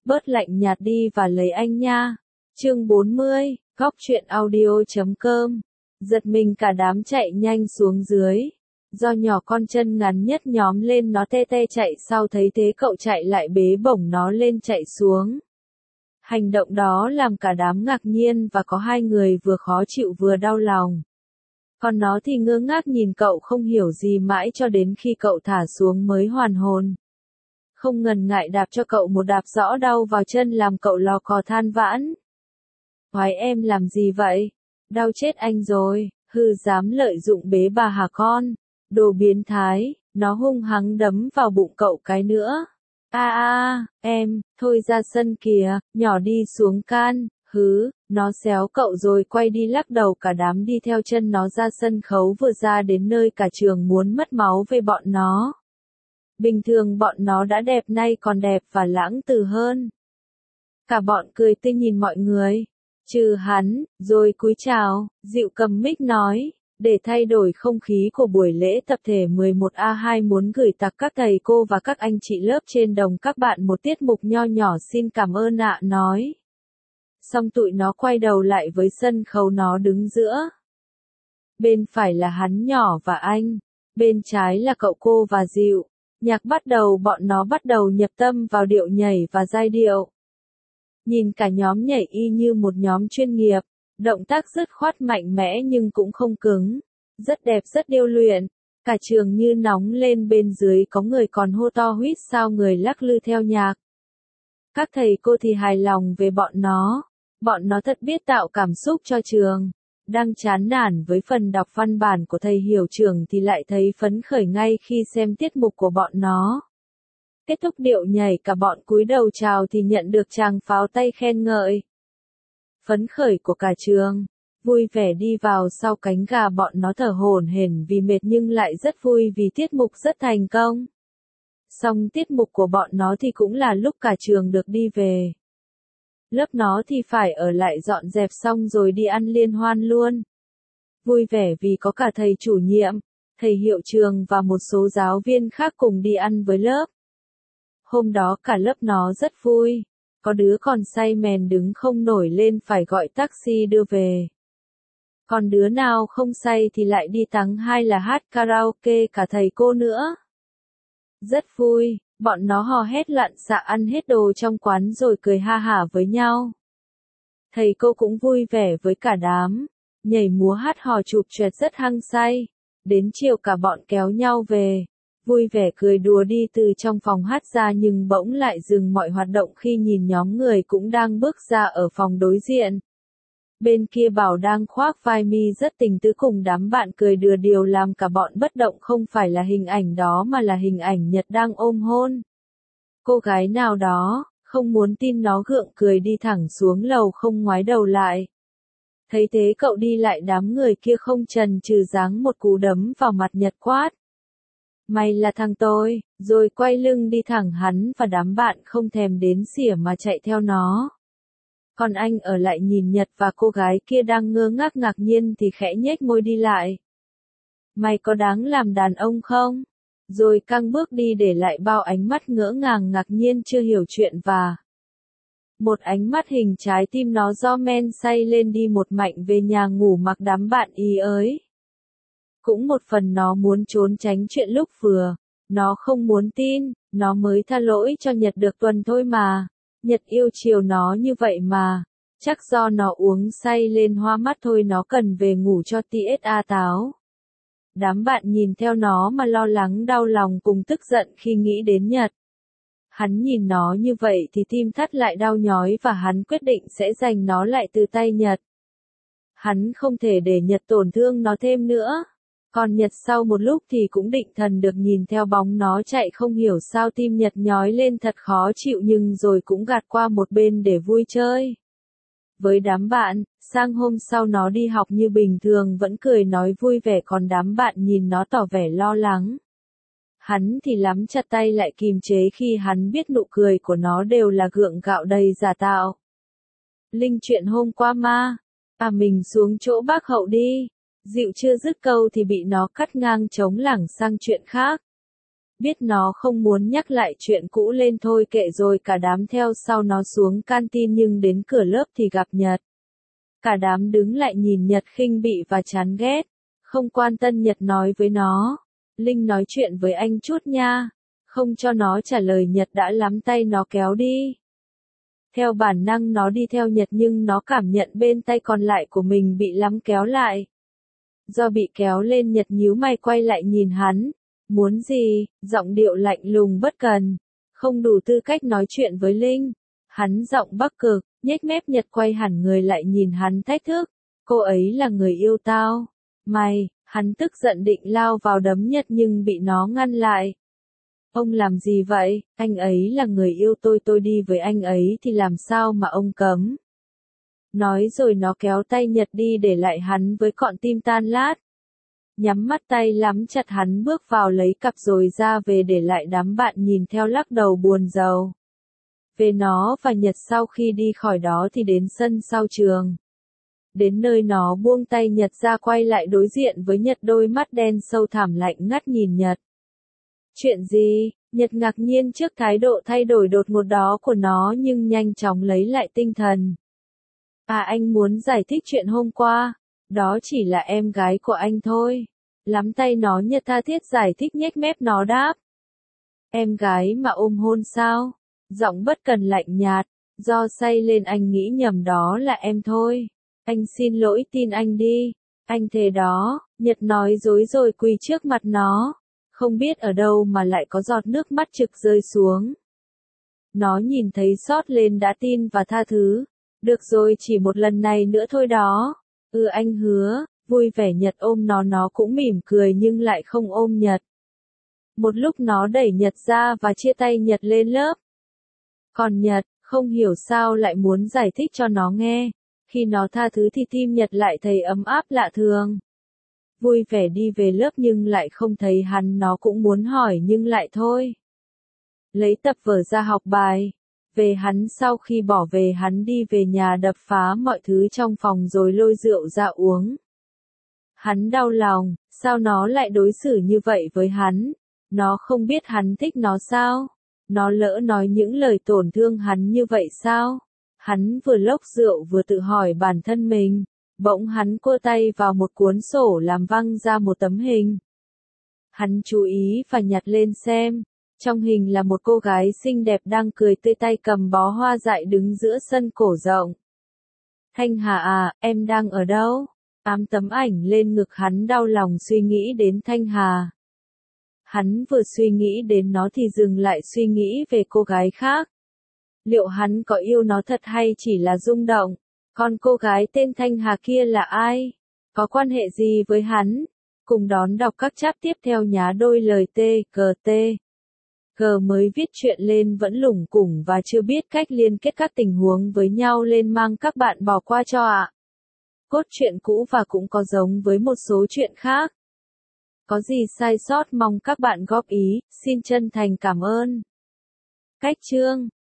bớt lạnh nhạt đi và lấy anh nha. Chương 40, Góc truyện audio.com. Giật mình cả đám chạy nhanh xuống dưới. Do nhỏ con chân ngắn nhất nhóm lên nó tê tê chạy sau thấy thế cậu chạy lại bế bổng nó lên chạy xuống. Hành động đó làm cả đám ngạc nhiên và có hai người vừa khó chịu vừa đau lòng. Còn nó thì ngơ ngác nhìn cậu không hiểu gì mãi cho đến khi cậu thả xuống mới hoàn hồn. Không ngần ngại đạp cho cậu một đạp rõ đau vào chân làm cậu lò cò than vãn. Hoái em làm gì vậy? Đau chết anh rồi, hư dám lợi dụng bế bà hả con? Đồ biến thái, nó hung hăng đấm vào bụng cậu cái nữa. Em, thôi ra sân kìa, nhỏ đi xuống can, nó xéo cậu rồi quay đi lắc đầu cả đám đi theo chân nó ra sân khấu vừa ra đến nơi cả trường muốn mất máu về bọn nó. Bình thường bọn nó đã đẹp nay còn đẹp và lãng từ hơn. Cả bọn cười tươi nhìn mọi người. Trừ hắn, rồi cúi chào, Dịu cầm mic nói, để thay đổi không khí của buổi lễ tập thể 11A2 muốn gửi tặng các thầy cô và các anh chị lớp trên đồng các bạn một tiết mục nho nhỏ xin cảm ơn ạ nói. Xong tụi nó quay đầu lại với sân khấu nó đứng giữa. Bên phải là hắn nhỏ và anh, bên trái là cậu cô và Dịu. Nhạc bắt đầu bọn nó bắt đầu nhập tâm vào điệu nhảy và giai điệu. Nhìn cả nhóm nhảy y như một nhóm chuyên nghiệp, động tác dứt khoát mạnh mẽ nhưng cũng không cứng, rất đẹp rất điêu luyện, cả trường như nóng lên bên dưới có người còn hô to huýt sao người lắc lư theo nhạc. Các thầy cô thì hài lòng về bọn nó thật biết tạo cảm xúc cho trường, đang chán nản với phần đọc văn bản của thầy hiệu trưởng thì lại thấy phấn khởi ngay khi xem tiết mục của bọn nó. Kết thúc điệu nhảy cả bọn cúi đầu chào thì nhận được tràng pháo tay khen ngợi. Phấn khởi của cả trường, vui vẻ đi vào sau cánh gà bọn nó thở hổn hển vì mệt nhưng lại rất vui vì tiết mục rất thành công. Xong tiết mục của bọn nó thì cũng là lúc cả trường được đi về. Lớp nó thì phải ở lại dọn dẹp xong rồi đi ăn liên hoan luôn. Vui vẻ vì có cả thầy chủ nhiệm, thầy hiệu trường và một số giáo viên khác cùng đi ăn với lớp. Hôm đó cả lớp nó rất vui, có đứa còn say mèn đứng không nổi lên phải gọi taxi đưa về. Còn đứa nào không say thì lại đi tắng hai là hát karaoke cả thầy cô nữa. Rất vui, bọn nó hò hét lặn xạ ăn hết đồ trong quán rồi cười ha hả với nhau. Thầy cô cũng vui vẻ với cả đám, nhảy múa hát hò chụp choẹt rất hăng say. Đến chiều cả bọn kéo nhau về. Vui vẻ cười đùa đi từ trong phòng hát ra nhưng bỗng lại dừng mọi hoạt động khi nhìn nhóm người cũng đang bước ra ở phòng đối diện. Bên kia Bảo đang khoác vai Mi rất tình tứ cùng đám bạn cười đùa điều làm cả bọn bất động không phải là hình ảnh đó mà là hình ảnh Nhật đang ôm hôn. Cô gái nào đó, không muốn tin nó gượng cười đi thẳng xuống lầu không ngoái đầu lại. Thấy thế cậu đi lại đám người kia không chần chừ giáng một cú đấm vào mặt Nhật quát. Mày là thằng tôi, rồi quay lưng đi thẳng hắn và đám bạn không thèm đến xỉa mà chạy theo nó. Còn anh ở lại nhìn Nhật và cô gái kia đang ngơ ngác ngạc nhiên thì khẽ nhếch môi đi lại. Mày có đáng làm đàn ông không? Rồi căng bước đi để lại bao ánh mắt ngỡ ngàng ngạc nhiên chưa hiểu chuyện và một ánh mắt hình trái tim nó do men say lên đi một mạnh về nhà ngủ mặc đám bạn ý ới. Cũng một phần nó muốn trốn tránh chuyện lúc vừa, nó không muốn tin, nó mới tha lỗi cho Nhật được tuần thôi mà, Nhật yêu chiều nó như vậy mà, chắc do nó uống say lên hoa mắt thôi nó cần về ngủ cho TSA táo. Đám bạn nhìn theo nó mà lo lắng đau lòng cùng tức giận khi nghĩ đến Nhật. Hắn nhìn nó như vậy thì tim thắt lại đau nhói và hắn quyết định sẽ giành nó lại từ tay Nhật. Hắn không thể để Nhật tổn thương nó thêm nữa. Còn Nhật sau một lúc thì cũng định thần được nhìn theo bóng nó chạy không hiểu sao tim Nhật nhói lên thật khó chịu nhưng rồi cũng gạt qua một bên để vui chơi. Với đám bạn, sang hôm sau nó đi học như bình thường vẫn cười nói vui vẻ còn đám bạn nhìn nó tỏ vẻ lo lắng. Hắn thì nắm chặt tay lại kìm chế khi hắn biết nụ cười của nó đều là gượng gạo đầy giả tạo. Linh chuyện hôm qua ma. Mình xuống chỗ bác Hậu đi. Dịu chưa dứt câu thì bị nó cắt ngang chống lảng sang chuyện khác. Biết nó không muốn nhắc lại chuyện cũ lên thôi kệ rồi cả đám theo sau nó xuống canteen nhưng đến cửa lớp thì gặp Nhật. Cả đám đứng lại nhìn Nhật khinh bỉ và chán ghét. Không quan tâm Nhật nói với nó. Linh nói chuyện với anh chút nha. Không cho nó trả lời Nhật đã nắm tay nó kéo đi. Theo bản năng nó đi theo Nhật nhưng nó cảm nhận bên tay còn lại của mình bị nắm kéo lại. Do bị kéo lên Nhật nhíu mày quay lại nhìn hắn. Muốn gì? Giọng điệu lạnh lùng bất cần. Không đủ tư cách nói chuyện với Linh. Hắn giọng bắc cực, nhếch mép Nhật quay hẳn người lại nhìn hắn thách thức. Cô ấy là người yêu tao. Mày, hắn tức giận định lao vào đấm Nhật nhưng bị nó ngăn lại. Ông làm gì vậy? Anh ấy là người yêu tôi đi với anh ấy thì làm sao mà ông cấm? Nói rồi nó kéo tay Nhật đi để lại hắn với cọn tim tan lát. Nhắm mắt tay nắm chặt hắn bước vào lấy cặp rồi ra về để lại đám bạn nhìn theo lắc đầu buồn rầu. Về nó và Nhật sau khi đi khỏi đó thì đến sân sau trường. Đến nơi nó buông tay Nhật ra quay lại đối diện với Nhật đôi mắt đen sâu thẳm lạnh ngắt nhìn Nhật. Chuyện gì? Nhật ngạc nhiên trước thái độ thay đổi đột ngột đó của nó nhưng nhanh chóng lấy lại tinh thần. À anh muốn giải thích chuyện hôm qua. Đó chỉ là em gái của anh thôi. Lắm tay nó Nhật tha thiết giải thích nhếch mép nó đáp. Em gái mà ôm hôn sao? Giọng bất cần lạnh nhạt. Do say lên anh nghĩ nhầm đó là em thôi. Anh xin lỗi tin anh đi. Anh thề đó. Nhật nói dối rồi quỳ trước mặt nó. Không biết ở đâu mà lại có giọt nước mắt trực rơi xuống. Nó nhìn thấy xót lên đã tin và tha thứ. Được rồi chỉ một lần này nữa thôi đó. Anh hứa. Vui vẻ Nhật ôm nó cũng mỉm cười nhưng lại không ôm Nhật. Một lúc nó đẩy Nhật ra và chia tay Nhật lên lớp. Còn Nhật, không hiểu sao lại muốn giải thích cho nó nghe. Khi nó tha thứ thì tim Nhật lại thấy ấm áp lạ thường. Vui vẻ đi về lớp nhưng lại không thấy hắn nó cũng muốn hỏi nhưng lại thôi. Lấy tập vở ra học bài. Về hắn sau khi bỏ về hắn đi về nhà đập phá mọi thứ trong phòng rồi lôi rượu ra uống. Hắn đau lòng, sao nó lại đối xử như vậy với hắn? Nó không biết hắn thích nó sao? Nó lỡ nói những lời tổn thương hắn như vậy sao? Hắn vừa lốc rượu vừa tự hỏi bản thân mình. Bỗng hắn cua tay vào một cuốn sổ làm văng ra một tấm hình. Hắn chú ý và nhặt lên xem. Trong hình là một cô gái xinh đẹp đang cười tươi tay cầm bó hoa dại đứng giữa sân cổ rộng. Thanh Hà à, em đang ở đâu? Ám tấm ảnh lên ngực hắn đau lòng suy nghĩ đến Thanh Hà. Hắn vừa suy nghĩ đến nó thì dừng lại suy nghĩ về cô gái khác. Liệu hắn có yêu nó thật hay chỉ là rung động? Còn cô gái tên Thanh Hà kia là ai? Có quan hệ gì với hắn? Cùng đón đọc các chap tiếp theo nhá. Đôi lời G mới viết chuyện lên vẫn lủng củng và chưa biết cách liên kết các tình huống với nhau lên mang các bạn bỏ qua cho ạ. Cốt truyện cũ và cũng có giống với một số chuyện khác. Có gì sai sót mong các bạn góp ý, xin chân thành cảm ơn. Cách chương